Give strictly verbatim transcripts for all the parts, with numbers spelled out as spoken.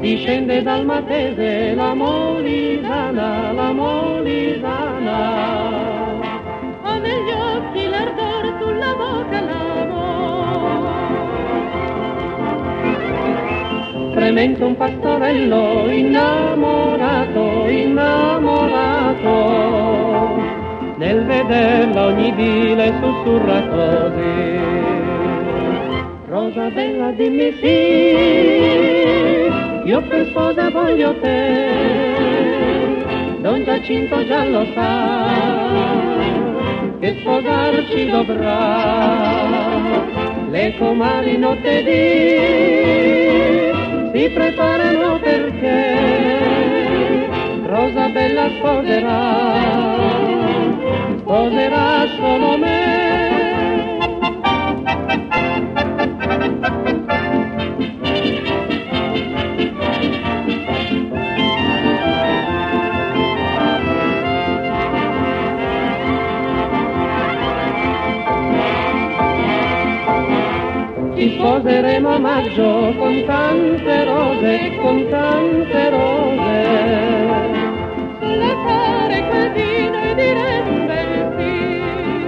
discende dal Matese la Molisana, la Molisana. Ha negli occhi l'ardore, sulla bocca l'amore. Fremente un pastorello innamorato, innamorato, nel vederla ogni vile sussurra così. Rosa bella dimmi sì, io per sposa voglio te, Don Giacinto già lo sa, che sposarci dovrà. Le comari notte di si preparano perché Rosa bella sposerà, sposerà solo me. Ci sposeremo a maggio con tante rose, con tante rose. Sull'altare quel vino e diremmo sì.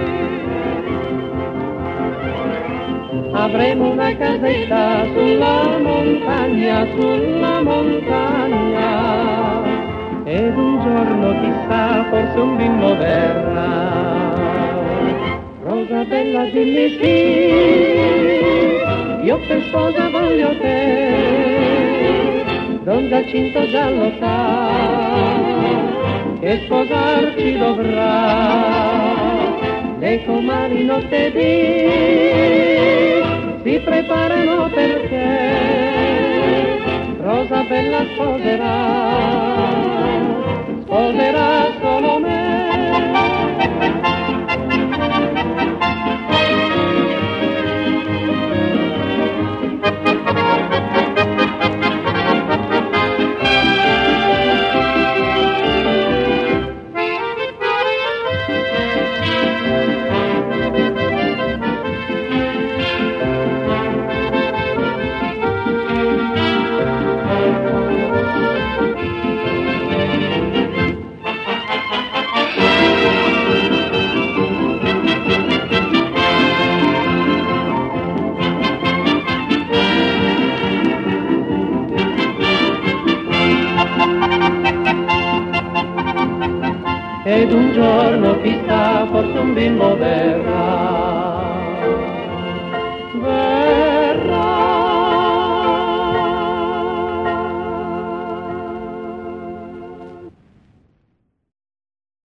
Avremo una casetta sulla montagna, sulla montagna. Ed un giorno chissà, forse un bimbo verrà. Rosa bella dimmi sì, io per sposa voglio te, Don Giacinto già lo sa, che sposarci dovrà. Le comari notte di si preparano perché Rosa bella sposerà, sposerà solo me. Ed un giorno chissà, forse un bimbo verrà.